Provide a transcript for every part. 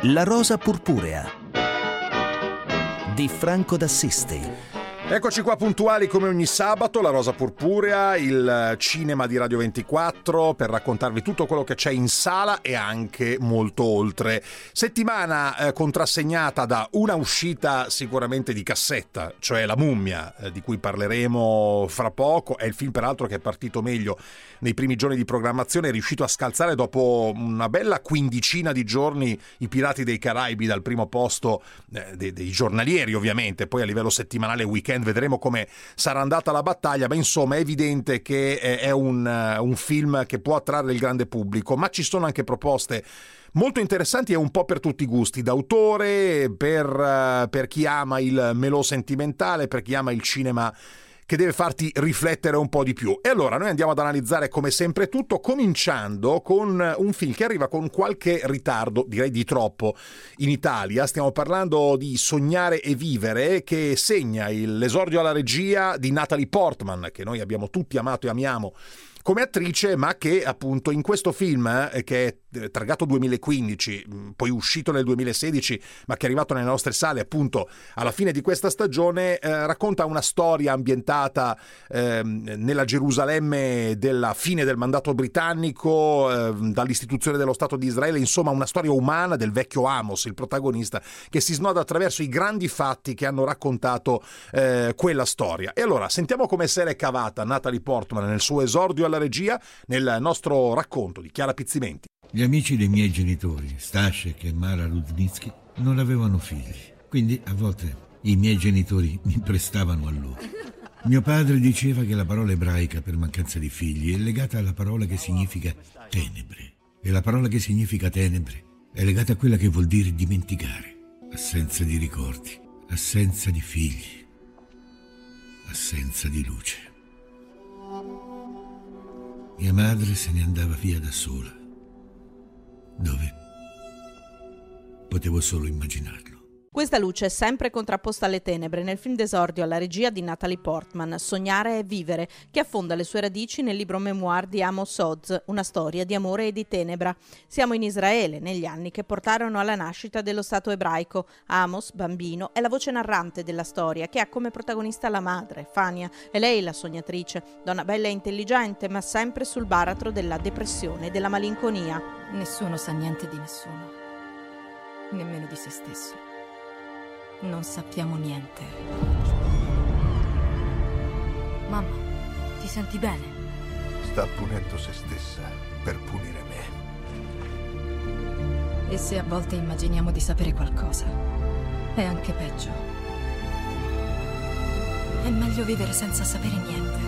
La rosa purpurea di Franco d'Assisi. Eccoci qua puntuali come ogni sabato, La Rosa Purpurea, il cinema di Radio 24, per raccontarvi tutto quello che c'è in sala e anche molto oltre. Settimana contrassegnata da una uscita sicuramente di cassetta, cioè La Mummia, di cui parleremo fra poco. È il film peraltro che è partito meglio nei primi giorni di programmazione, è riuscito a scalzare dopo una bella quindicina di giorni i Pirati dei Caraibi dal primo posto dei giornalieri, ovviamente, poi a livello settimanale weekend vedremo come sarà andata la battaglia, ma insomma è evidente che è un film che può attrarre il grande pubblico, ma ci sono anche proposte molto interessanti e un po' per tutti i gusti, d'autore, per chi ama il melò sentimentale, per chi ama il cinema che deve farti riflettere un po' di più. E allora noi andiamo ad analizzare come sempre tutto, cominciando con un film che arriva con qualche ritardo, direi di troppo, in Italia. Stiamo parlando di Sognare e Vivere, che segna l'esordio alla regia di Natalie Portman, che noi abbiamo tutti amato e amiamo come attrice, ma che appunto in questo film, che è targato 2015, poi uscito nel 2016, ma che è arrivato nelle nostre sale appunto alla fine di questa stagione, racconta una storia ambientata nella Gerusalemme della fine del mandato britannico, dall'istituzione dello Stato di Israele, insomma una storia umana del vecchio Amos, il protagonista, che si snoda attraverso i grandi fatti che hanno raccontato quella storia. E allora sentiamo come se l'è cavata Natalie Portman nel suo esordio alla regia, nel nostro racconto di Chiara Pizzimenti. Gli amici dei miei genitori, Staszek e Mara Rudnitsky, non avevano figli, quindi a volte i miei genitori mi prestavano a loro. Mio padre diceva che la parola ebraica per mancanza di figli è legata alla parola che significa tenebre, e la parola che significa tenebre è legata a quella che vuol dire dimenticare, assenza di ricordi, assenza di figli, assenza di luce. Mia madre se ne andava via da sola. Dove? Potevo solo immaginarlo. Questa luce è sempre contrapposta alle tenebre nel film d'esordio alla regia di Natalie Portman, Sognare e Vivere, che affonda le sue radici nel libro memoir di Amos Oz, una storia di amore e di tenebra. Siamo in Israele, negli anni che portarono alla nascita dello Stato ebraico. Amos, bambino, è la voce narrante della storia, che ha come protagonista la madre, Fania, e lei la sognatrice, donna bella e intelligente, ma sempre sul baratro della depressione e della malinconia. Nessuno sa niente di nessuno, nemmeno di se stesso. Non sappiamo niente. Mamma, ti senti bene? Sta punendo se stessa per punire me. E se a volte immaginiamo di sapere qualcosa, è anche peggio. È meglio vivere senza sapere niente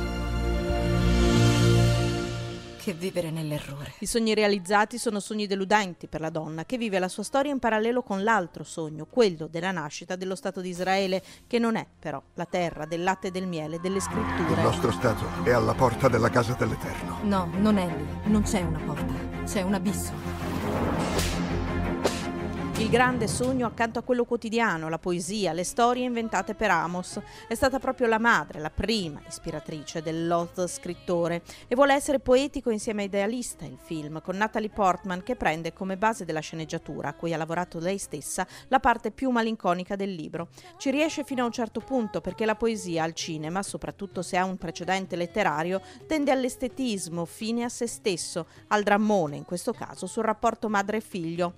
che vivere nell'errore. I sogni realizzati sono sogni deludenti per la donna, che vive la sua storia in parallelo con l'altro sogno, quello della nascita dello Stato di Israele, che non è però la terra del latte e del miele, delle scritture. Il nostro Stato è alla porta della casa dell'Eterno. No, non è lì. Non c'è una porta. C'è un abisso. Il grande sogno accanto a quello quotidiano, la poesia, le storie inventate per Amos. È stata proprio la madre, la prima ispiratrice dell'Oz scrittore, e vuole essere poetico insieme a idealista il film, con Natalie Portman che prende come base della sceneggiatura, a cui ha lavorato lei stessa, la parte più malinconica del libro. Ci riesce fino a un certo punto, perché la poesia al cinema, soprattutto se ha un precedente letterario, tende all'estetismo fine a se stesso, al drammone in questo caso sul rapporto madre e figlio.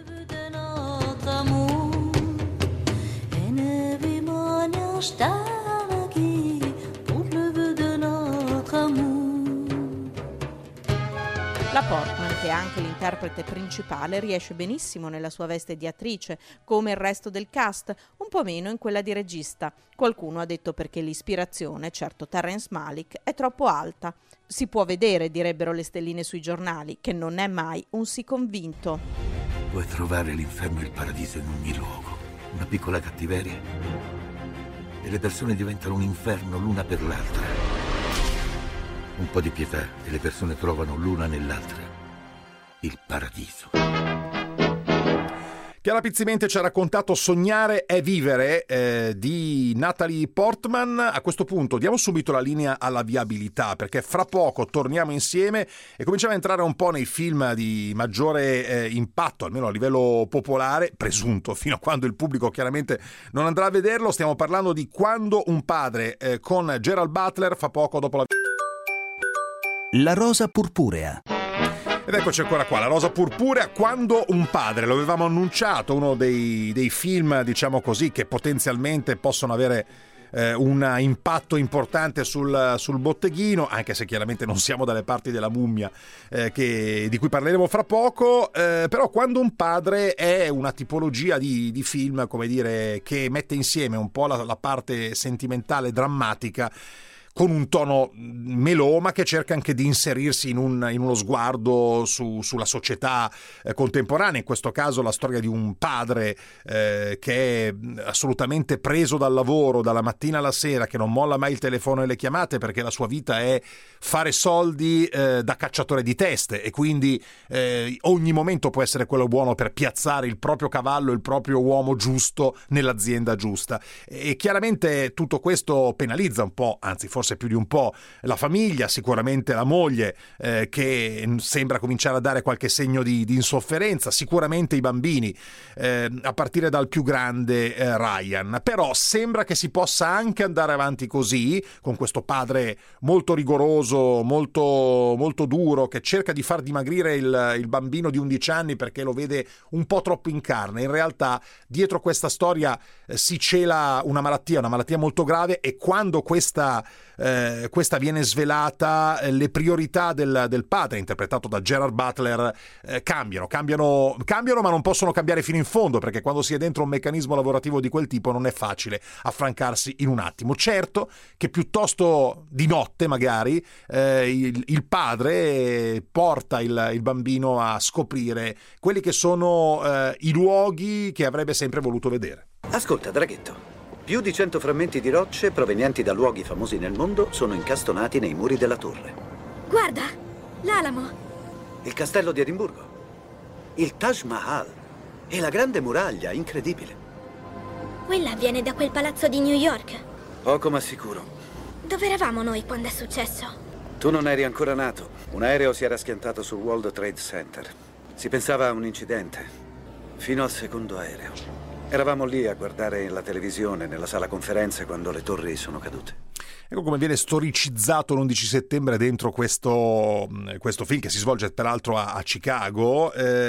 La Portman, che è anche l'interprete principale, riesce benissimo nella sua veste di attrice, come il resto del cast, un po' meno in quella di regista. Qualcuno ha detto perché l'ispirazione, certo Terrence Malick, è troppo alta. Si può vedere, direbbero le stelline sui giornali, che non è mai un sì convinto. Puoi trovare l'inferno e il paradiso in ogni luogo, una piccola cattiveria, e le persone diventano un inferno l'una per l'altra. Un po' di pietà e le persone trovano l'una nell'altra il paradiso. Chiara Pizzimente ci ha raccontato Sognare è vivere di Natalie Portman. A questo punto diamo subito la linea alla viabilità, perché fra poco torniamo insieme e cominciamo a entrare un po' nei film di maggiore impatto, almeno a livello popolare, presunto, fino a quando il pubblico chiaramente non andrà a vederlo. Stiamo parlando di Quando un padre con Gerald Butler, fa poco dopo La rosa purpurea. Ed eccoci ancora qua, La rosa purpurea, Quando un padre, lo avevamo annunciato, uno dei film, diciamo così, che potenzialmente possono avere un impatto importante sul botteghino, anche se chiaramente non siamo dalle parti della mummia di cui parleremo fra poco, però Quando un padre è una tipologia di film, come dire, che mette insieme un po' la parte sentimentale, drammatica, con un tono melò, ma che cerca anche di inserirsi in uno sguardo sulla società contemporanea. In questo caso la storia di un padre che è assolutamente preso dal lavoro dalla mattina alla sera, che non molla mai il telefono e le chiamate perché la sua vita è fare soldi da cacciatore di teste, e quindi ogni momento può essere quello buono per piazzare il proprio cavallo, il proprio uomo giusto nell'azienda giusta. E chiaramente tutto questo penalizza un po', anzi forse più di un po', la famiglia, sicuramente la moglie che sembra cominciare a dare qualche segno di insofferenza, sicuramente i bambini, a partire dal più grande Ryan. Però sembra che si possa anche andare avanti così, con questo padre molto rigoroso, molto, molto duro, che cerca di far dimagrire il bambino di 11 anni perché lo vede un po' troppo in carne. In realtà dietro questa storia si cela una malattia molto grave, e quando questa viene svelata, le priorità del padre, interpretato da Gerard Butler, cambiano, ma non possono cambiare fino in fondo, perché quando si è dentro un meccanismo lavorativo di quel tipo non è facile affrancarsi in un attimo. Certo che piuttosto di notte magari il padre porta il bambino a scoprire quelli che sono i luoghi che avrebbe sempre voluto vedere. Ascolta, draghetto. Più di 100 frammenti di rocce provenienti da luoghi famosi nel mondo sono incastonati nei muri della torre. Guarda, l'Alamo. Il castello di Edimburgo. Il Taj Mahal. E la grande muraglia, incredibile. Quella viene da quel palazzo di New York. Poco ma sicuro. Dove eravamo noi quando è successo? Tu non eri ancora nato. Un aereo si era schiantato sul World Trade Center. Si pensava a un incidente, fino al secondo aereo. Eravamo lì a guardare la televisione nella sala conferenze quando le torri sono cadute. Ecco come viene storicizzato l'11 settembre dentro questo film, che si svolge peraltro a Chicago.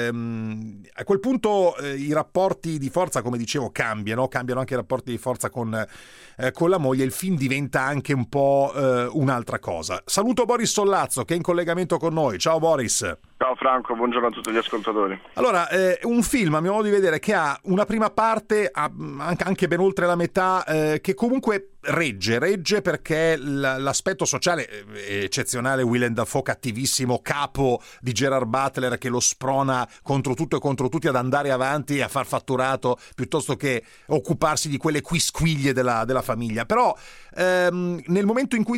A quel punto i rapporti di forza, come dicevo, cambiano anche i rapporti di forza con la moglie. Il film diventa anche un po' un'altra cosa. Saluto Boris Sollazzo, che è in collegamento con noi. Ciao Boris. Ciao Franco, buongiorno a tutti gli ascoltatori. Allora, un film, a mio modo di vedere, che ha una prima parte, anche ben oltre la metà, che comunque regge perché l'aspetto sociale eccezionale, Willem Dafoe cattivissimo, capo di Gerard Butler, che lo sprona contro tutto e contro tutti ad andare avanti e a far fatturato piuttosto che occuparsi di quelle quisquiglie della famiglia. Però nel momento in cui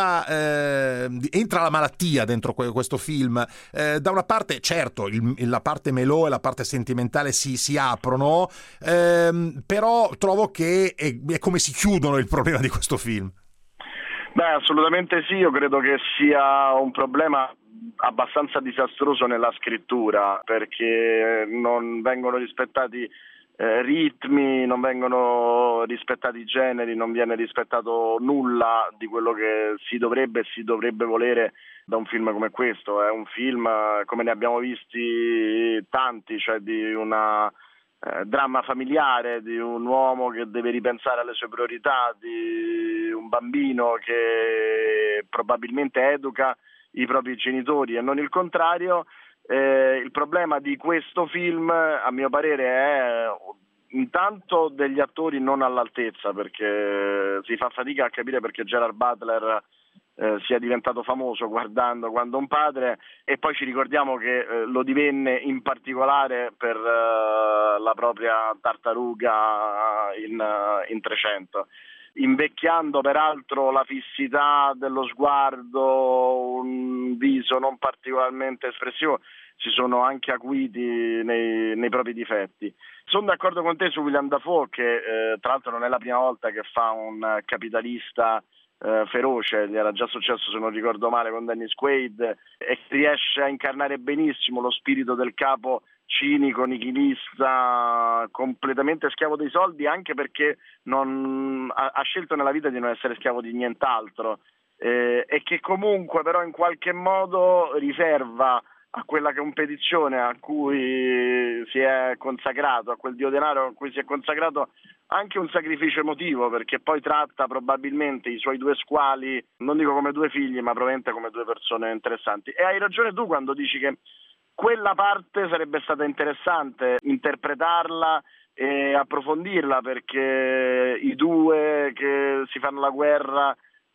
entra la malattia dentro questo film, da una parte certo la parte melò e la parte sentimentale si aprono, però trovo che è come si chiudono il problema di questo film. Beh, assolutamente sì, io credo che sia un problema abbastanza disastroso nella scrittura, perché non vengono rispettati ritmi, non vengono rispettati generi, non viene rispettato nulla di quello che si dovrebbe volere da un film come questo. È un film, come ne abbiamo visti tanti, cioè di una dramma familiare, di un uomo che deve ripensare alle sue priorità, di un bambino che probabilmente educa i propri genitori e non il contrario. Il problema di questo film, a mio parere, è intanto degli attori non all'altezza, perché si fa fatica a capire perché Gerard Butler sia diventato famoso guardando Quando un padre, e poi ci ricordiamo che lo divenne in particolare per la propria tartaruga in 300. invecchiando peraltro la fissità dello sguardo, un viso non particolarmente espressivo, si sono anche acuiti nei propri difetti. Sono d'accordo con te su William Dafoe, che tra l'altro non è la prima volta che fa un capitalista feroce, gli era già successo, se non ricordo male, con Dennis Quaid, e riesce a incarnare benissimo lo spirito del capo cinico, nichilista, completamente schiavo dei soldi, anche perché ha scelto nella vita di non essere schiavo di nient'altro, e che comunque però in qualche modo riserva a quella competizione a cui si è consacrato, a quel dio denaro a cui si è consacrato, anche un sacrificio emotivo, perché poi tratta probabilmente i suoi due squali, non dico come due figli, ma probabilmente come due persone interessanti. E hai ragione tu quando dici che quella parte sarebbe stata interessante interpretarla e approfondirla, perché i due che si fanno la guerra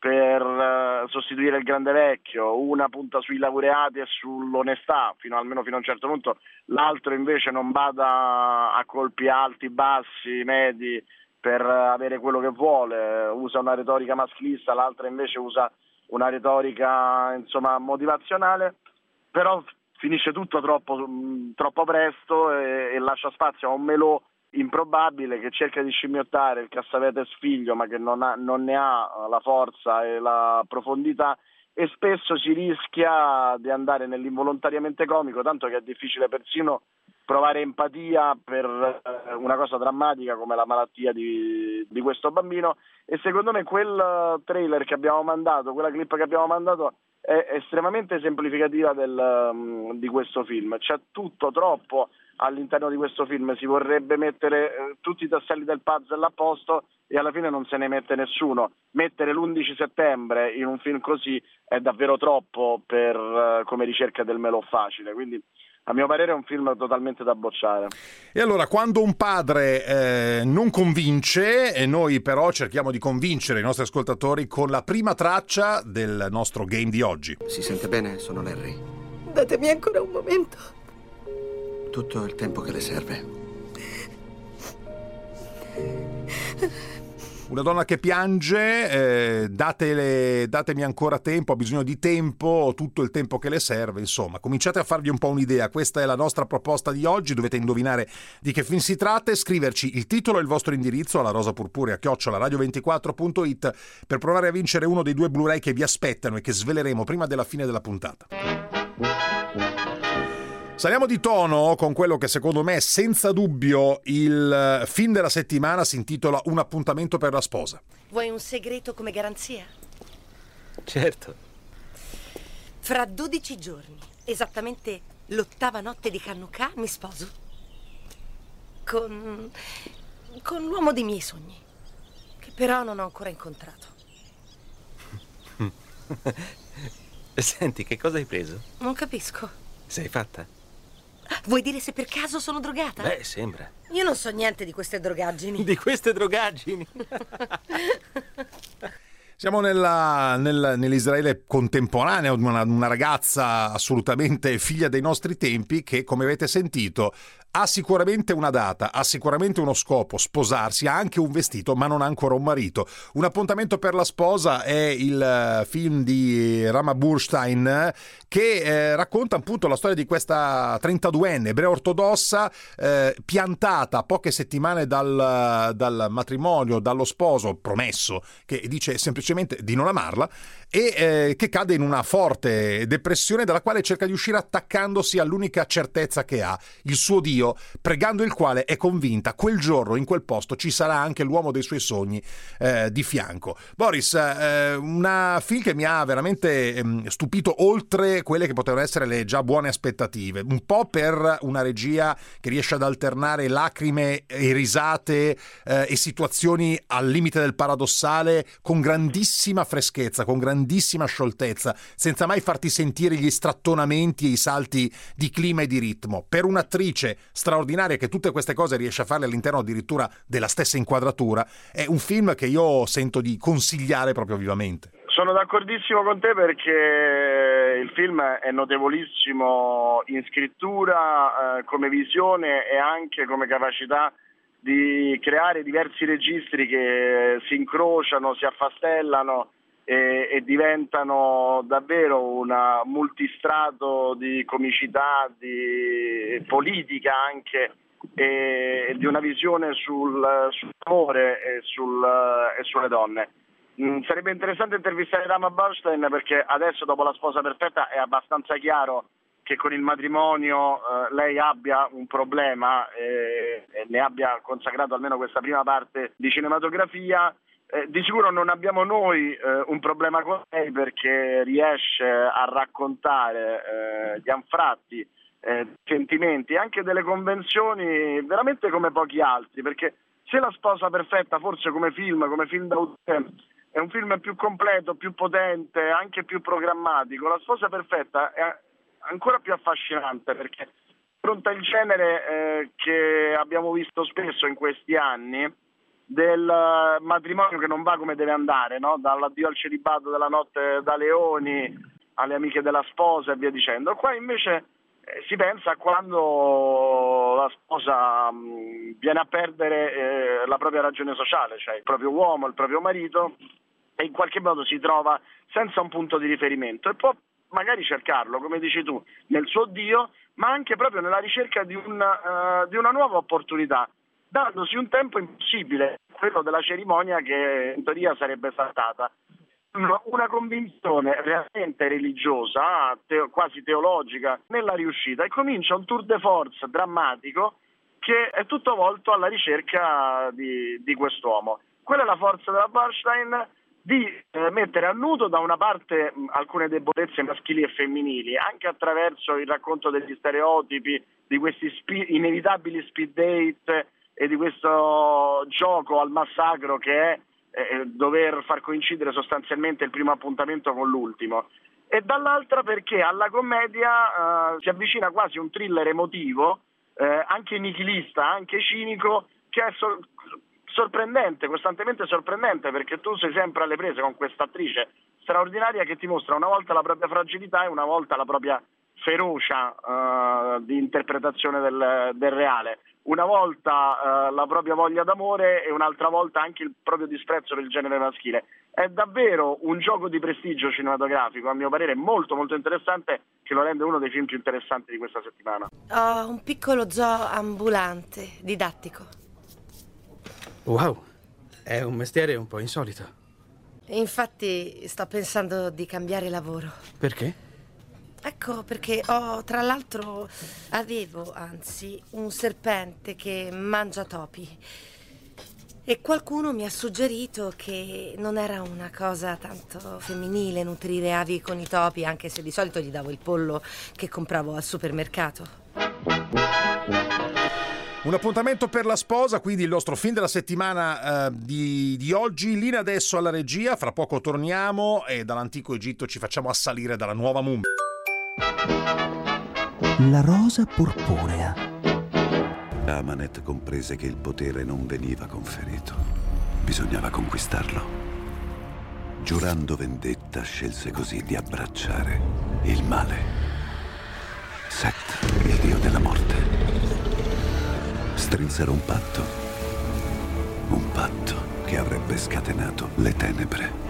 per sostituire il grande vecchio, una punta sui laureati e sull'onestà, almeno fino a un certo punto, l'altro invece non bada a colpi alti, bassi, medi per avere quello che vuole, usa una retorica maschilista, l'altra invece usa una retorica motivazionale, però finisce tutto troppo presto e lascia spazio a un melò improbabile che cerca di scimmiottare il Cassavetes figlio, ma che non ne ha la forza e la profondità, e spesso si rischia di andare nell'involontariamente comico, tanto che è difficile persino provare empatia per una cosa drammatica come la malattia di questo bambino. E secondo me quel trailer che abbiamo mandato, quella clip che abbiamo mandato, è estremamente esemplificativa di questo film. C'è tutto troppo all'interno di questo film, si vorrebbe mettere tutti i tasselli del puzzle a posto e alla fine non se ne mette nessuno. Mettere l'11 settembre in un film così è davvero troppo per come ricerca del melò facile, quindi a mio parere è un film totalmente da bocciare. E allora, quando un padre non convince, e noi però cerchiamo di convincere i nostri ascoltatori con la prima traccia del nostro game di oggi. Si sente bene? Sono Larry. Datemi ancora un momento. Tutto il tempo che le serve. Una donna che piange, datemi ancora tempo, ha bisogno di tempo, tutto il tempo che le serve, insomma. Cominciate a farvi un po' un'idea, questa è la nostra proposta di oggi, dovete indovinare di che film si tratta e scriverci il titolo e il vostro indirizzo alla rosapurpurea@radio24.it per provare a vincere uno dei 2 Blu-ray che vi aspettano e che sveleremo prima della fine della puntata. Saliamo di tono con quello che secondo me è senza dubbio il film della settimana, si intitola Un appuntamento per la sposa. Vuoi un segreto come garanzia? Certo. Fra 12 giorni, esattamente l'8ª notte di Hanukkah, mi sposo. Con l'uomo dei miei sogni, che però non ho ancora incontrato. Senti, che cosa hai preso? Non capisco. Sei fatta? Vuoi dire se per caso sono drogata? Beh, sembra. Io non so niente di queste drogaggini. Di queste drogaggini? Siamo nell'Israele contemporaneo, una ragazza assolutamente figlia dei nostri tempi che, come avete sentito, ha sicuramente una data, ha sicuramente uno scopo, sposarsi, ha anche un vestito, ma non ha ancora un marito. Un appuntamento per la sposa è il film di Rama Burstein che racconta appunto la storia di questa 32enne ebrea ortodossa piantata a poche settimane dal matrimonio, dallo sposo promesso, che dice semplicemente di non amarla e che cade in una forte depressione dalla quale cerca di uscire attaccandosi all'unica certezza che ha, il suo Dio, pregando il quale è convinta quel giorno in quel posto ci sarà anche l'uomo dei suoi sogni di fianco. Boris, una film che mi ha veramente stupito oltre quelle che potevano essere le già buone aspettative, un po' per una regia che riesce ad alternare lacrime e risate e situazioni al limite del paradossale con grandissima freschezza, con grandissima scioltezza, senza mai farti sentire gli strattonamenti e i salti di clima e di ritmo. Per un'attrice straordinaria che tutte queste cose riesce a farle all'interno addirittura della stessa inquadratura, è un film che io sento di consigliare proprio vivamente. Sono d'accordissimo con te perché il film è notevolissimo in scrittura, come visione e anche come capacità di creare diversi registri che si incrociano, si affastellano e diventano davvero un multistrato di comicità, di politica anche, e di una visione sull'amore e sulle donne. Sarebbe interessante intervistare Rama Bernstein, perché adesso, dopo La sposa perfetta, è abbastanza chiaro che con il matrimonio lei abbia un problema e ne abbia consacrato almeno questa prima parte di cinematografia. Di sicuro non abbiamo noi un problema con lei, perché riesce a raccontare gli anfratti, sentimenti, anche delle convenzioni veramente come pochi altri, perché se La sposa perfetta, forse come film d'autore, è un film più completo, più potente, anche più programmatico, La sposa perfetta è ancora più affascinante, perché affronta il genere che abbiamo visto spesso in questi anni, del matrimonio che non va come deve andare, no? Dall'addio al celibato della notte da leoni alle amiche della sposa e via dicendo. Qua invece si pensa a quando la sposa viene a perdere la propria ragione sociale, cioè il proprio uomo, il proprio marito, e in qualche modo si trova senza un punto di riferimento e può magari cercarlo, come dici tu, nel suo Dio, ma anche proprio nella ricerca di una nuova opportunità, dandosi un tempo impossibile, quello della cerimonia che in teoria sarebbe saltata. Una convinzione realmente religiosa, quasi teologica, nella riuscita, e comincia un tour de force drammatico che è tutto volto alla ricerca di quest'uomo. Quella è la forza della Bernstein, di mettere a nudo da una parte alcune debolezze maschili e femminili, anche attraverso il racconto degli stereotipi, di questi inevitabili speed date e di questo gioco al massacro che è dover far coincidere sostanzialmente il primo appuntamento con l'ultimo, e dall'altra perché alla commedia si avvicina quasi un thriller emotivo, anche nichilista, anche cinico, che è sorprendente, costantemente sorprendente, perché tu sei sempre alle prese con questa attrice straordinaria che ti mostra una volta la propria fragilità e una volta la propria ferocia di interpretazione del reale, una volta la propria voglia d'amore e un'altra volta anche il proprio disprezzo per il genere maschile. È davvero un gioco di prestigio cinematografico, a mio parere molto molto interessante, che lo rende uno dei film più interessanti di questa settimana. Ho un piccolo zoo ambulante, didattico. Wow, è un mestiere un po' insolito. Infatti sto pensando di cambiare lavoro. Perché? Ecco, perché avevo un serpente che mangia topi. E qualcuno mi ha suggerito che non era una cosa tanto femminile nutrire avi con i topi, anche se di solito gli davo il pollo che compravo al supermercato. Un appuntamento per La sposa, quindi il nostro film della settimana di oggi. Linea adesso alla regia, fra poco torniamo e dall'antico Egitto ci facciamo assalire dalla nuova mummia. La rosa purpurea. Amanet comprese che il potere non veniva conferito, bisognava conquistarlo. Giurando vendetta, scelse così di abbracciare il male. Set, il dio della morte. Strinsero un patto che avrebbe scatenato le tenebre.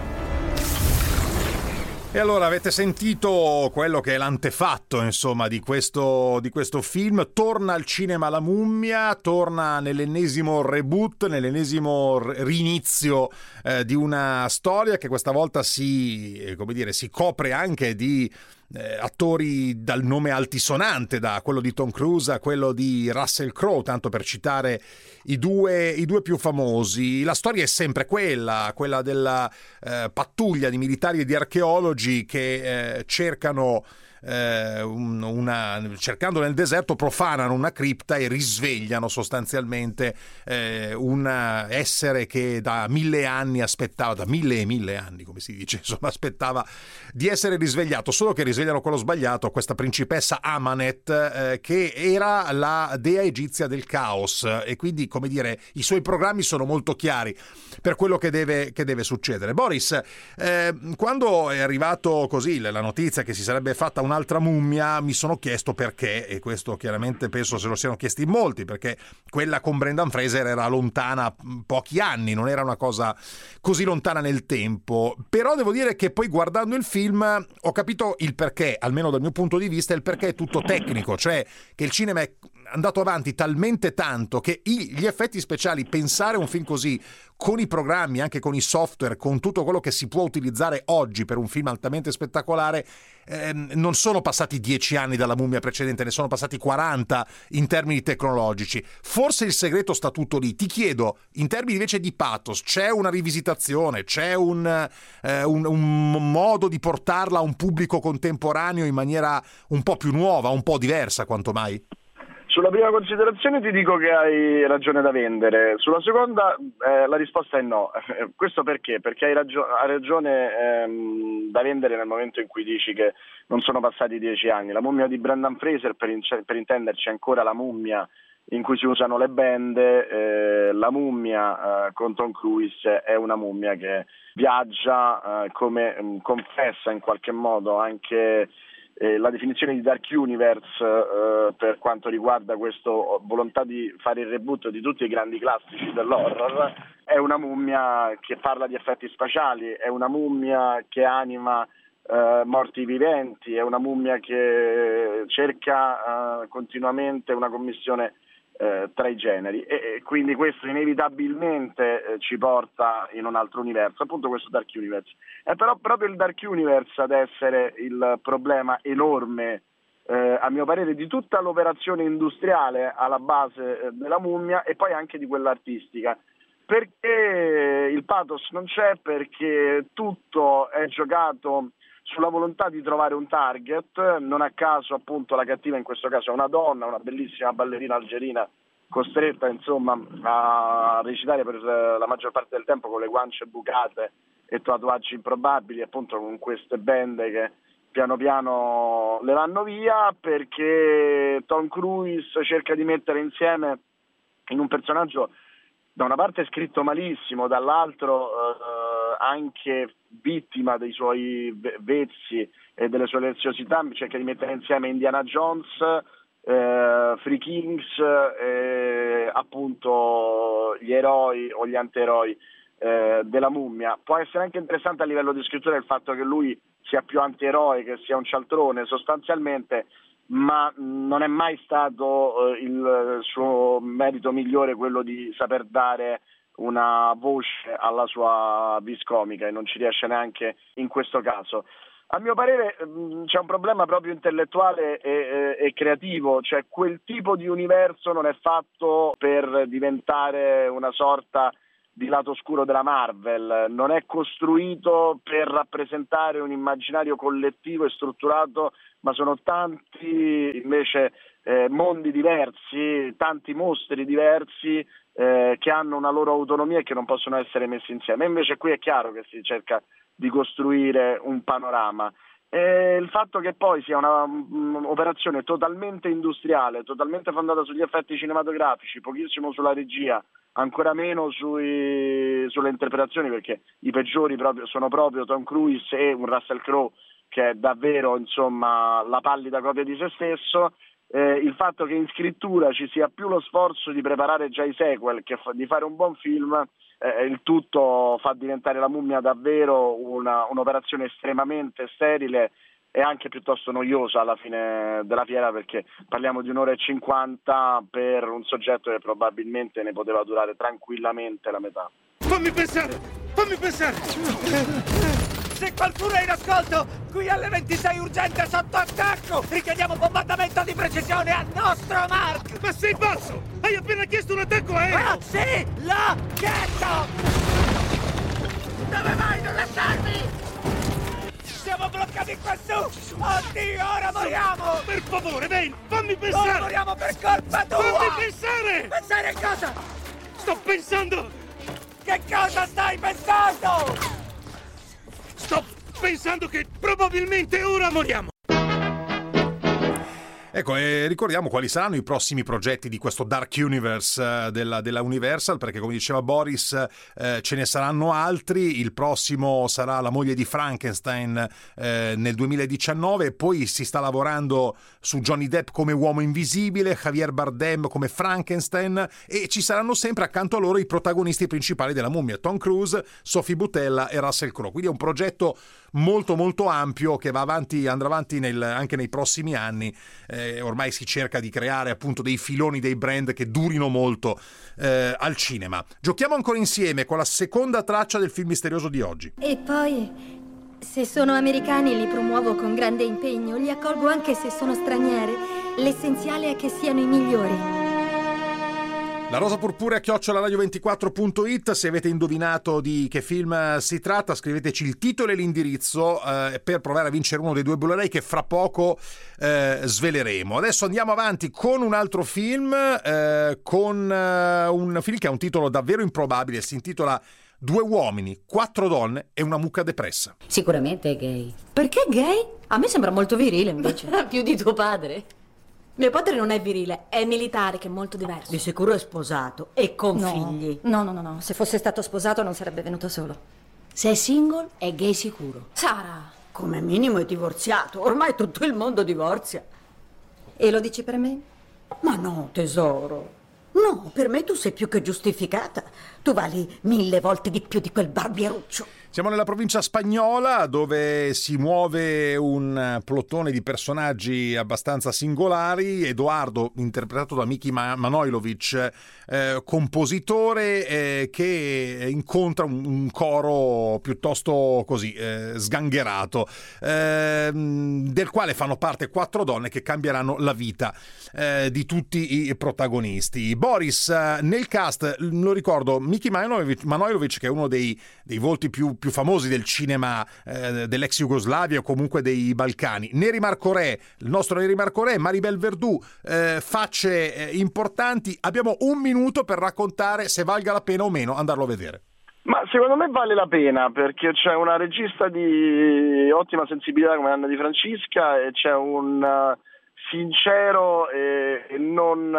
E allora avete sentito quello che è l'antefatto, insomma, di questo film. Torna al cinema La mummia, torna nell'ennesimo reboot, nell'ennesimo rinizio di una storia che questa volta si copre anche di attori dal nome altisonante, da quello di Tom Cruise a quello di Russell Crowe, tanto per citare i due più famosi. La storia è sempre quella della pattuglia di militari e di archeologi che cercando nel deserto profanano una cripta e risvegliano sostanzialmente un essere che da 1000 anni aspettava, da 1000 anni come si dice, insomma, aspettava di essere risvegliato, solo che risvegliano quello sbagliato, questa principessa Amanet che era la dea egizia del caos, e quindi, come dire, i suoi programmi sono molto chiari per quello che deve succedere. Boris, quando è arrivato così la notizia che si sarebbe fatta una un'altra mummia, mi sono chiesto perché, e questo chiaramente penso se lo siano chiesti in molti, perché quella con Brendan Fraser era lontana pochi anni, non era una cosa così lontana nel tempo. Però devo dire che poi guardando il film ho capito il perché, almeno dal mio punto di vista, il perché è tutto tecnico, cioè che il cinema è andato avanti talmente tanto che gli effetti speciali, pensare un film così con i programmi, anche con i software, con tutto quello che si può utilizzare oggi per un film altamente spettacolare, non sono passati 10 anni dalla mummia precedente, ne sono passati 40 in termini tecnologici. Forse il segreto sta tutto lì. Ti chiedo, in termini invece di pathos, c'è una rivisitazione, c'è un modo di portarla a un pubblico contemporaneo in maniera un po' più nuova, un po' diversa quanto mai? Sulla prima considerazione ti dico che hai ragione da vendere, sulla seconda la risposta è no. Questo perché? Perché hai ragione da vendere nel momento in cui dici che non sono passati 10 anni. La mummia di Brendan Fraser, per intenderci, è ancora la mummia in cui si usano le bende. La mummia con Tom Cruise è una mummia che viaggia, come confessa in qualche modo anche la definizione di Dark Universe per quanto riguarda questa volontà di fare il reboot di tutti i grandi classici dell'horror. È una mummia che parla di effetti speciali, è una mummia che anima morti viventi, è una mummia che cerca continuamente una commistione tra i generi, e quindi questo inevitabilmente ci porta in un altro universo, appunto questo Dark Universe. È però proprio il Dark Universe ad essere il problema enorme, a mio parere, di tutta l'operazione industriale alla base della mummia e poi anche di quella artistica, perché il pathos non c'è, perché tutto è giocato sulla volontà di trovare un target. Non a caso appunto la cattiva in questo caso è una donna, una bellissima ballerina algerina costretta insomma a recitare per la maggior parte del tempo con le guance bucate e tatuaggi improbabili, appunto con queste bende che piano piano le vanno via, perché Tom Cruise cerca di mettere insieme in un personaggio da una parte scritto malissimo, dall'altro anche vittima dei suoi vezzi e delle sue leziosità, cerca di mettere insieme Indiana Jones, Free Kings, appunto gli eroi o gli antieroi della mummia. Può essere anche interessante a livello di scrittura il fatto che lui sia più antieroe, che sia un cialtrone sostanzialmente, ma non è mai stato il suo merito migliore quello di saper dare una voce alla sua vis comica, e non ci riesce neanche in questo caso. A mio parere c'è un problema proprio intellettuale e creativo, cioè quel tipo di universo non è fatto per diventare una sorta di lato oscuro della Marvel, non è costruito per rappresentare un immaginario collettivo e strutturato, ma sono tanti invece mondi diversi, tanti mostri diversi che hanno una loro autonomia e che non possono essere messi insieme. Invece qui è chiaro che si cerca di costruire un panorama. Il fatto che poi sia un'operazione totalmente industriale, totalmente fondata sugli effetti cinematografici, pochissimo sulla regia, ancora meno sulle interpretazioni, perché i peggiori sono proprio Tom Cruise e un Russell Crowe che è davvero insomma la pallida copia di se stesso. Il fatto che in scrittura ci sia più lo sforzo di preparare già i sequel che di fare un buon film, il tutto fa diventare la mummia davvero un'operazione estremamente sterile e anche piuttosto noiosa alla fine della fiera, perché parliamo di 1 ora e 50 per un soggetto che probabilmente ne poteva durare tranquillamente la metà. Fammi pensare! Se qualcuno è in ascolto, qui alle 26 urgente sotto attacco! Richiediamo bombardamento di precisione al nostro Mark! Ma sei pazzo! Hai appena chiesto un attacco aereo! Sì, l'ho chiesto! Dove vai? Non lasciarmi! Siamo bloccati quassù! Oddio, ora moriamo! Per favore, Bane, fammi pensare! Ora moriamo per colpa tua! Fammi pensare! Pensare a cosa? Sto pensando! Che cosa stai pensando? Sto pensando che probabilmente ora moriamo! Ecco, ricordiamo quali saranno i prossimi progetti di questo Dark Universe della Universal, perché come diceva Boris ce ne saranno altri. Il prossimo sarà La moglie di Frankenstein nel 2019, e poi si sta lavorando su Johnny Depp come uomo invisibile, Javier Bardem come Frankenstein, e ci saranno sempre accanto a loro i protagonisti principali della mummia, Tom Cruise, Sophie Butella e Russell Crowe. Quindi è un progetto molto molto ampio che andrà avanti anche nei prossimi anni. Ormai si cerca di creare appunto dei filoni, dei brand che durino molto al cinema. Giochiamo ancora insieme con la seconda traccia del film misterioso di oggi. E poi, se sono americani li promuovo con grande impegno, li accolgo anche se sono straniere. L'essenziale è che siano i migliori. La rosa purpurea @radio24.it. Se avete indovinato di che film si tratta, scriveteci il titolo e l'indirizzo per provare a vincere uno dei 2 Blu-ray che fra poco sveleremo. Adesso andiamo avanti con un altro film, con un film che ha un titolo davvero improbabile. Si intitola 2 uomini, 4 donne e una mucca depressa. Sicuramente è gay. Perché gay? A me sembra molto virile invece. Più di tuo padre. Mio padre non è virile, è militare, che è molto diverso. Di sicuro è sposato e con No. figli. No. Se fosse stato sposato non sarebbe venuto solo. Se è single è gay sicuro. Sara! Come minimo è divorziato. Ormai tutto il mondo divorzia. E lo dici per me? Ma no, tesoro. No, per me tu sei più che giustificata. Tu vali 1000 volte di più di quel barbieruccio. Siamo nella provincia spagnola, dove si muove un plotone di personaggi abbastanza singolari. Edoardo, interpretato da Miki Manojlovic, compositore, che incontra un coro piuttosto così sgangherato, del quale fanno parte 4 donne che cambieranno la vita di tutti i protagonisti. Boris, nel cast, lo ricordo, Miki Manojlovic, che è uno dei volti più famosi del cinema dell'ex Jugoslavia o comunque dei Balcani. Il nostro Neri Marco Re, Maribel Verdú, facce importanti. Abbiamo un minuto per raccontare se valga la pena o meno andarlo a vedere. Ma secondo me vale la pena, perché c'è una regista di ottima sensibilità come Anna Di Francisca, e c'è un sincero e non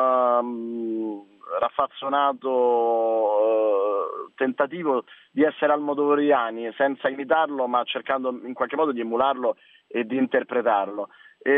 raffazzonato tentativo di essere almodovoriani, senza imitarlo ma cercando in qualche modo di emularlo e di interpretarlo.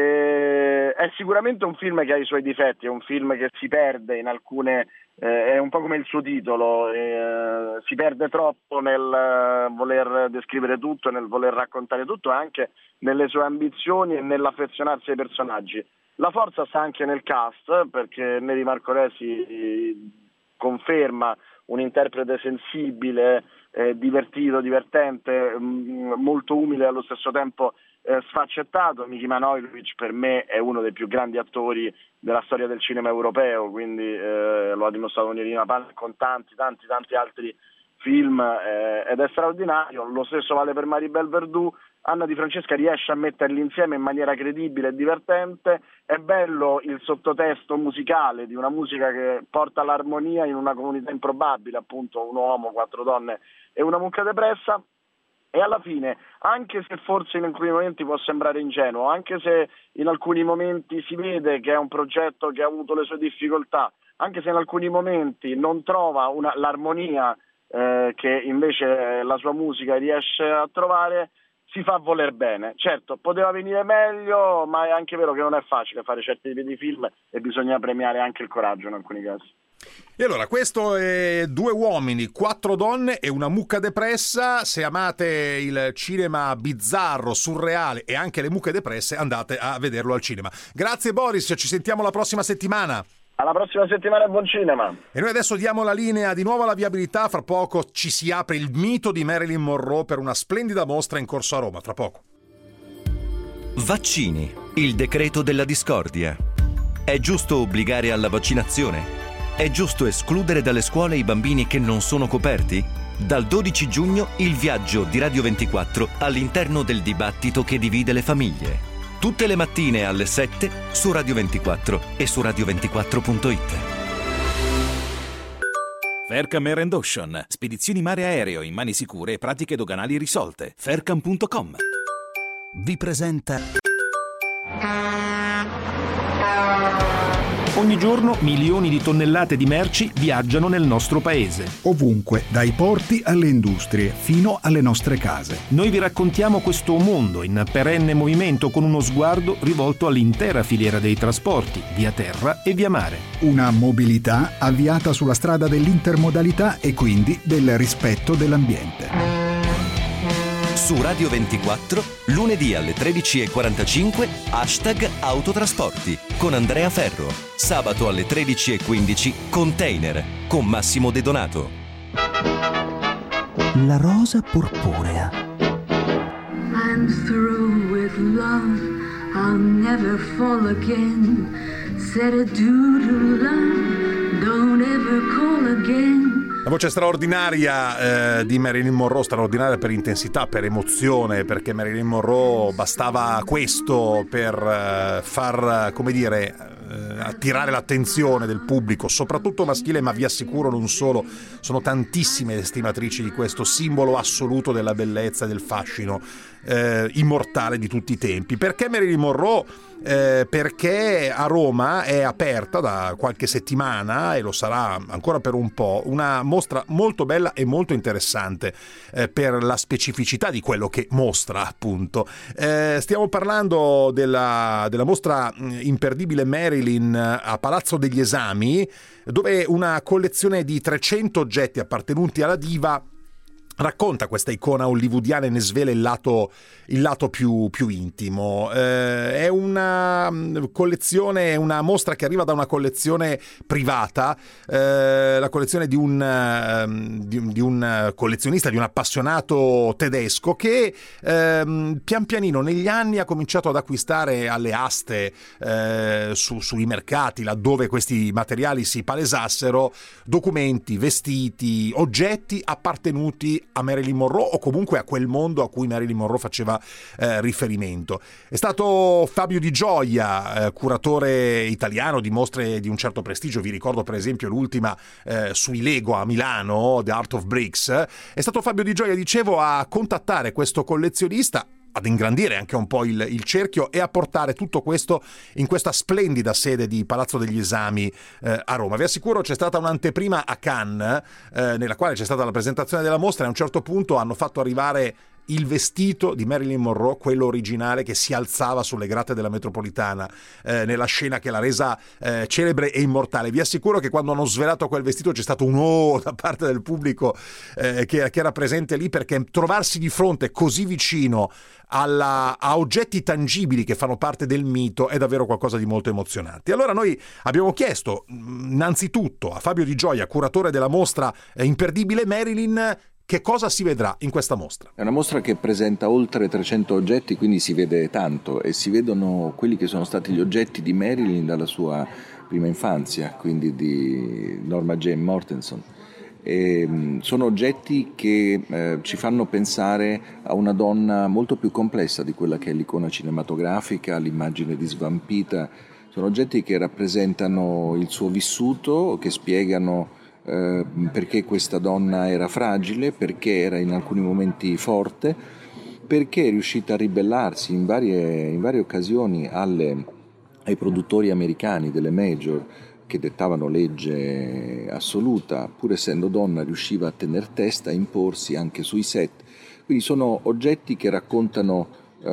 È sicuramente un film che ha i suoi difetti, è un film che si perde in alcune, è un po' come il suo titolo, si perde troppo nel voler descrivere tutto, nel voler raccontare tutto, anche nelle sue ambizioni e nell'affezionarsi ai personaggi. La forza sta anche nel cast, perché Neri Marco Re si conferma un interprete sensibile, divertito, divertente, molto umile e allo stesso tempo sfaccettato. Miki Manojlovic per me è uno dei più grandi attori della storia del cinema europeo, quindi lo ha dimostrato Nierina Palma con tanti altri film, ed è straordinario. Lo stesso vale per Maribel Verdú. Anna Di Francesca riesce a metterli insieme in maniera credibile e divertente. È bello il sottotesto musicale di una musica che porta l'armonia in una comunità improbabile, appunto un uomo, 4 donne e una mucca depressa. E alla fine, anche se forse in alcuni momenti può sembrare ingenuo, anche se in alcuni momenti si vede che è un progetto che ha avuto le sue difficoltà, anche se in alcuni momenti non trova l'armonia che invece la sua musica riesce a trovare, si fa voler bene. Certo, poteva venire meglio, ma è anche vero che non è facile fare certi tipi di film e bisogna premiare anche il coraggio in alcuni casi. E allora, questo è 2 uomini, 4 donne e una mucca depressa. Se amate il cinema bizzarro, surreale e anche le mucche depresse, andate a vederlo al cinema. Grazie Boris, ci sentiamo la prossima settimana. Alla prossima settimana e buon cinema. E noi adesso diamo la linea di nuovo alla viabilità. Fra poco ci si apre il mito di Marilyn Monroe per una splendida mostra in corso a Roma. Fra poco. Vaccini, il decreto della discordia. È giusto obbligare alla vaccinazione? È giusto escludere dalle scuole i bambini che non sono coperti? Dal 12 giugno il viaggio di Radio 24 all'interno del dibattito che divide le famiglie. Tutte le mattine alle 7 su Radio 24 e su radio24.it. Faircam Air and Ocean. Spedizioni mare aereo in mani sicure e pratiche doganali risolte. Faircam.com. Vi presenta Ogni giorno milioni di tonnellate di merci viaggiano nel nostro paese. Ovunque, dai porti alle industrie, fino alle nostre case. Noi vi raccontiamo questo mondo in perenne movimento con uno sguardo rivolto all'intera filiera dei trasporti, via terra e via mare. Una mobilità avviata sulla strada dell'intermodalità e quindi del rispetto dell'ambiente. Su Radio 24, lunedì alle 13.45, #autotrasporti con Andrea Ferro. Sabato alle 13.15, Container con Massimo De Donato. La rosa purpurea. I'm through with love, I'll never fall again. Said adieu to love, don't ever call again. La voce straordinaria di Marilyn Monroe, straordinaria per intensità, per emozione, perché Marilyn Monroe bastava questo per far, come dire, attirare l'attenzione del pubblico, soprattutto maschile, ma vi assicuro non solo, sono tantissime le estimatrici di questo simbolo assoluto della bellezza e del fascino immortale di tutti i tempi. Perché Marilyn Monroe? Perché a Roma è aperta da qualche settimana, e lo sarà ancora per un po', una mostra molto bella e molto interessante per la specificità di quello che mostra, appunto. Stiamo parlando della mostra imperdibile Marilyn a Palazzo degli Esami, dove una collezione di 300 oggetti appartenuti alla diva racconta questa icona hollywoodiana e ne svela il lato più intimo. È una collezione, una mostra che arriva da una collezione privata, la collezione di un collezionista, di un appassionato tedesco che pian pianino negli anni ha cominciato ad acquistare alle aste sui mercati, laddove questi materiali si palesassero, documenti, vestiti, oggetti appartenuti a Marilyn Monroe o comunque a quel mondo a cui Marilyn Monroe faceva riferimento. È stato Fabio Di Gioia, curatore italiano di mostre di un certo prestigio. Vi ricordo per esempio l'ultima sui Lego a Milano, The Art of Bricks. È stato Fabio Di Gioia, dicevo, a contattare questo collezionista, ad ingrandire anche un po' il cerchio e a portare tutto questo in questa splendida sede di Palazzo degli Esami a Roma. Vi assicuro, c'è stata un'anteprima a Cannes nella quale c'è stata la presentazione della mostra e a un certo punto hanno fatto arrivare il vestito di Marilyn Monroe, quello originale che si alzava sulle gratte della metropolitana nella scena che l'ha resa celebre e immortale. Vi assicuro che quando hanno svelato quel vestito c'è stato un oh da parte del pubblico che era presente lì, perché trovarsi di fronte così vicino a oggetti tangibili che fanno parte del mito è davvero qualcosa di molto emozionante. Allora noi abbiamo chiesto innanzitutto a Fabio Di Gioia, curatore della mostra imperdibile Marilyn, che cosa si vedrà in questa mostra. È una mostra che presenta oltre 300 oggetti, quindi si vede tanto e si vedono quelli che sono stati gli oggetti di Marilyn dalla sua prima infanzia, quindi di Norma Jane Mortenson. Sono oggetti che ci fanno pensare a una donna molto più complessa di quella che è l'icona cinematografica, l'immagine di svampita. Sono oggetti che rappresentano il suo vissuto, che spiegano perché questa donna era fragile, perché era in alcuni momenti forte, perché è riuscita a ribellarsi in varie occasioni ai produttori americani delle major che dettavano legge assoluta. Pur essendo donna riusciva a tener testa, a imporsi anche sui set. Quindi sono oggetti che raccontano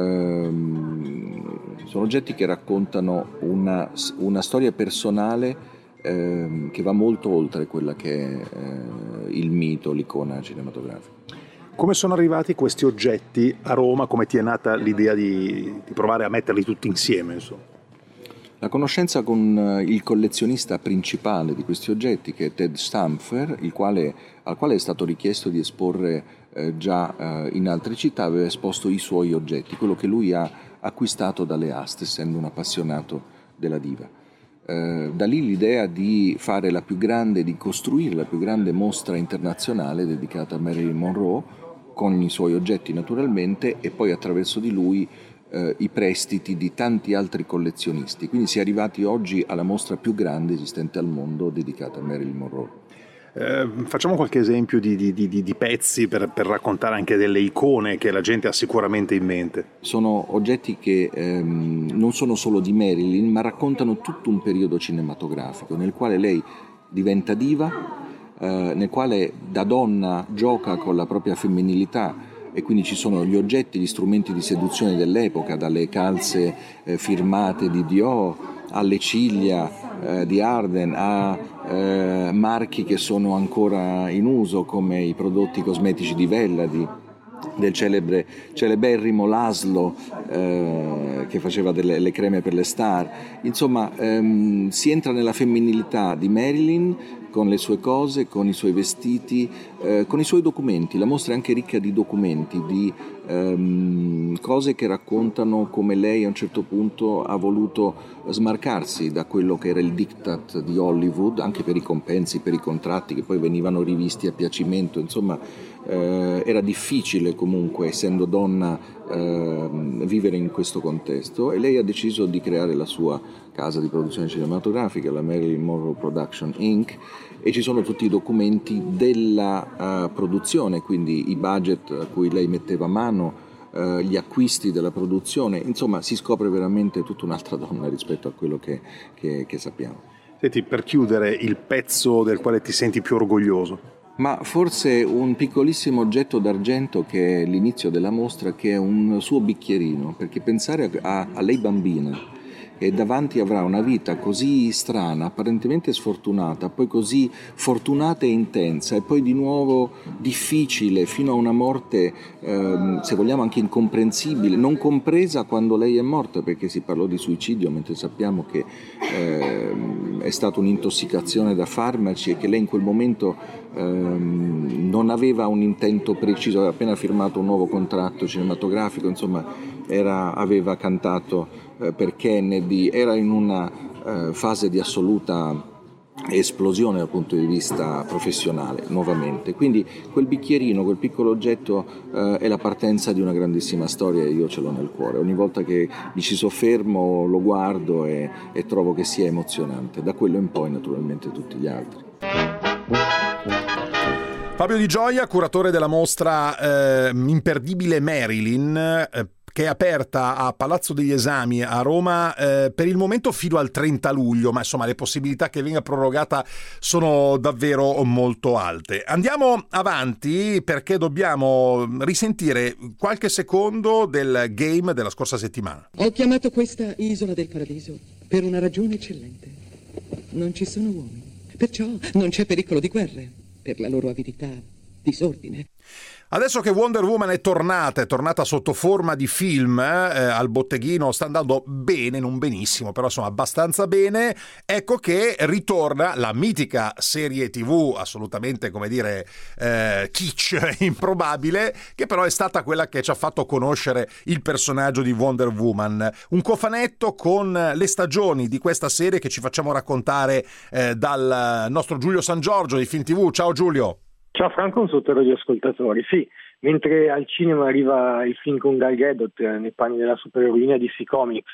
una storia personale che va molto oltre quella che è il mito, l'icona cinematografica. Come sono arrivati questi oggetti a Roma? Come ti è nata l'idea di provare a metterli tutti insieme, insomma? La conoscenza con il collezionista principale di questi oggetti, che è Ted Stampfer, al quale è stato richiesto di esporre già in altre città, aveva esposto i suoi oggetti, quello che lui ha acquistato dalle aste, essendo un appassionato della diva. Da lì l'idea di fare di costruire la più grande mostra internazionale dedicata a Marilyn Monroe, con i suoi oggetti naturalmente, e poi attraverso di lui i prestiti di tanti altri collezionisti. Quindi si è arrivati oggi alla mostra più grande esistente al mondo dedicata a Marilyn Monroe. Facciamo qualche esempio di pezzi per raccontare anche delle icone che la gente ha sicuramente in mente. Sono oggetti che non sono solo di Marilyn, ma raccontano tutto un periodo cinematografico nel quale lei diventa diva, nel quale da donna gioca con la propria femminilità, e quindi ci sono gli oggetti, gli strumenti di seduzione dell'epoca, dalle calze firmate di Dior alle ciglia di Arden, a marchi che sono ancora in uso come i prodotti cosmetici di Vella, del celeberrimo Laszlo che faceva le creme per le star. Insomma, si entra nella femminilità di Marilyn con le sue cose, con i suoi vestiti, con i suoi documenti. La mostra è anche ricca di documenti, di cose che raccontano come lei a un certo punto ha voluto smarcarsi da quello che era il diktat di Hollywood, anche per i compensi, per i contratti che poi venivano rivisti a piacimento. Insomma, era difficile comunque, essendo donna, vivere in questo contesto, e lei ha deciso di creare la sua casa di produzione cinematografica, la Marilyn Monroe Production Inc., e ci sono tutti i documenti della produzione, quindi i budget a cui lei metteva mano, gli acquisti della produzione. Insomma, si scopre veramente tutta un'altra donna rispetto a quello che sappiamo. Senti, per chiudere, il pezzo del quale ti senti più orgoglioso? Ma forse un piccolissimo oggetto d'argento che è l'inizio della mostra, che è un suo bicchierino, perché pensare a lei bambina, che davanti avrà una vita così strana, apparentemente sfortunata, poi così fortunata e intensa, e poi di nuovo difficile, fino a una morte, se vogliamo anche incomprensibile, non compresa quando lei è morta, perché si parlò di suicidio, mentre sappiamo che è stata un'intossicazione da farmaci, e che lei in quel momento non aveva un intento preciso, aveva appena firmato un nuovo contratto cinematografico, insomma aveva cantato per Kennedy, era in una fase di assoluta esplosione dal punto di vista professionale, nuovamente. Quindi quel bicchierino, quel piccolo oggetto è la partenza di una grandissima storia, e io ce l'ho nel cuore. Ogni volta che mi ci soffermo lo guardo e trovo che sia emozionante. Da quello in poi naturalmente tutti gli altri. Fabio Di Gioia, curatore della mostra imperdibile Marilyn, che è aperta a Palazzo degli Esami a Roma per il momento fino al 30 luglio, ma insomma le possibilità che venga prorogata sono davvero molto alte. Andiamo avanti perché dobbiamo risentire qualche secondo del game della scorsa settimana. Ho chiamato questa Isola del Paradiso per una ragione eccellente. Non ci sono uomini, perciò non c'è pericolo di guerre. Per la loro avidità, disordine. Adesso che Wonder Woman è tornata sotto forma di film al botteghino, sta andando bene, non benissimo, però insomma abbastanza bene, ecco che ritorna la mitica serie TV, assolutamente, come dire, kitsch, improbabile, che però è stata quella che ci ha fatto conoscere il personaggio di Wonder Woman. Un cofanetto con le stagioni di questa serie che ci facciamo raccontare dal nostro Giulio San Giorgio di Film TV. Ciao Giulio! Ciao Franco, un saluto agli ascoltatori. Sì, mentre al cinema arriva il film con Gal Gadot nei panni della supereroina DC Comics,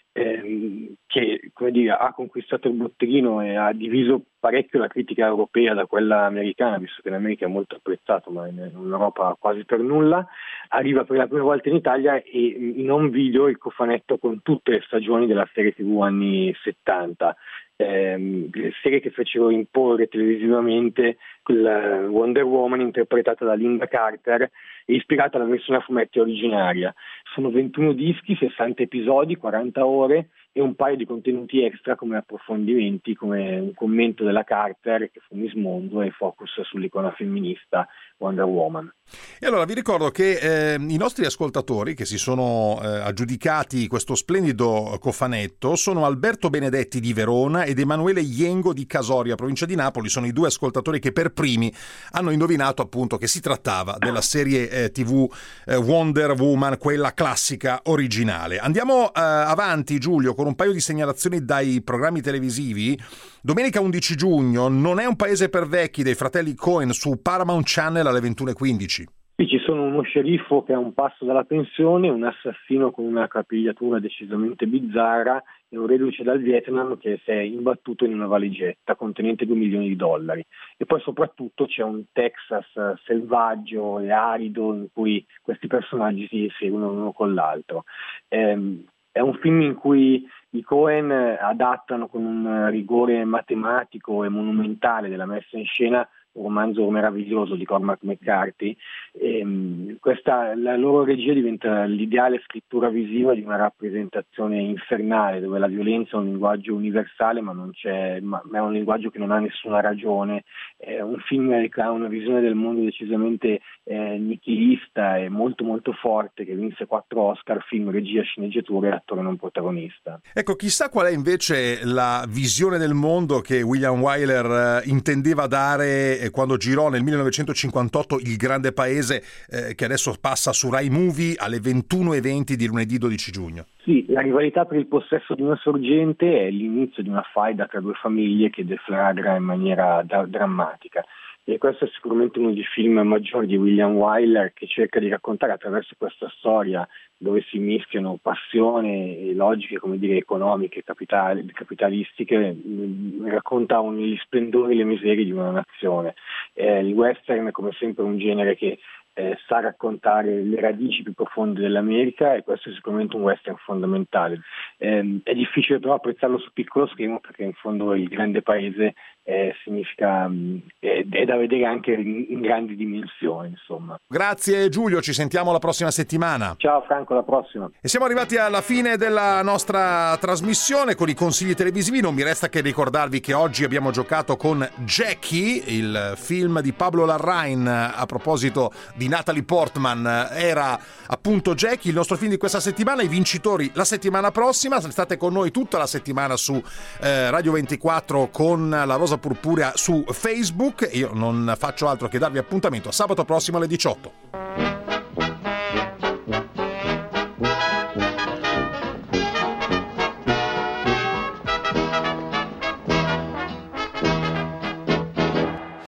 che, come dire, ha conquistato il botteghino e ha diviso parecchio la critica europea da quella americana, visto che in America è molto apprezzato, ma in Europa quasi per nulla, arriva per la prima volta in Italia e in home video il cofanetto con tutte le stagioni della serie TV anni 70. Serie che fecero imporre televisivamente Wonder Woman interpretata da Linda Carter e ispirata alla versione a fumetti originaria. Sono 21 dischi, 60 episodi, 40 ore e un paio di contenuti extra come approfondimenti, come un commento della Carter che fu Miss Mondo e focus sull'icona femminista Wonder Woman. E allora vi ricordo che i nostri ascoltatori che si sono aggiudicati questo splendido cofanetto sono Alberto Benedetti di Verona ed Emanuele Iengo di Casoria, provincia di Napoli. Sono i due ascoltatori che per primi hanno indovinato appunto che si trattava della serie TV Wonder Woman, quella classica originale. Andiamo avanti, Giulio, con un paio di segnalazioni dai programmi televisivi. Domenica 11 giugno Non è un paese per vecchi dei fratelli Coen su Paramount Channel alle 21:15. Sì, ci sono uno sceriffo che è a un passo dalla pensione, un assassino con una capigliatura decisamente bizzarra e un reduce dal Vietnam che si è imbattuto in una valigetta contenente $2 milioni. E poi soprattutto c'è un Texas selvaggio e arido in cui questi personaggi si seguono l'uno con l'altro. È un film in cui i Coen adattano con un rigore matematico e monumentale della messa in scena un romanzo meraviglioso di Cormac McCarthy. La loro regia diventa l'ideale scrittura visiva di una rappresentazione infernale, dove la violenza è un linguaggio universale ma è un linguaggio che non ha nessuna ragione. È un film che ha una visione del mondo decisamente nichilista e molto molto forte, che vinse 4 Oscar, film, regia, sceneggiatura e attore non protagonista. Ecco, chissà qual è invece la visione del mondo che William Wyler intendeva dare quando girò nel 1958 Il Grande Paese, che adesso passa su Rai Movie alle 21:20 di lunedì 12 giugno. Sì, la rivalità per il possesso di una sorgente è l'inizio di una faida tra 2 famiglie che deflagra in maniera drammatica. E questo è sicuramente uno dei film maggiori di William Wyler, che cerca di raccontare attraverso questa storia dove si mischiano passione e logiche, come dire, economiche, capitalistiche, racconta gli splendori e le miserie di una nazione. Il western è come sempre un genere che sa raccontare le radici più profonde dell'America, e questo è sicuramente un western fondamentale. È difficile però apprezzarlo su piccolo schermo, perché in fondo Il Grande Paese significa è da vedere anche in grandi dimensioni, insomma. Grazie Giulio, ci sentiamo la prossima settimana. Ciao Franco, alla prossima. E siamo arrivati alla fine della nostra trasmissione con i consigli televisivi. Non mi resta che ricordarvi che oggi abbiamo giocato con Jackie, il film di Pablo Larraín a proposito di Natalie Portman. Era appunto Jackie, il nostro film di questa settimana. I vincitori la settimana prossima. State con noi tutta la settimana su Radio 24 con La Rosa Purpurea su Facebook. Io non faccio altro che darvi appuntamento a sabato prossimo alle 18.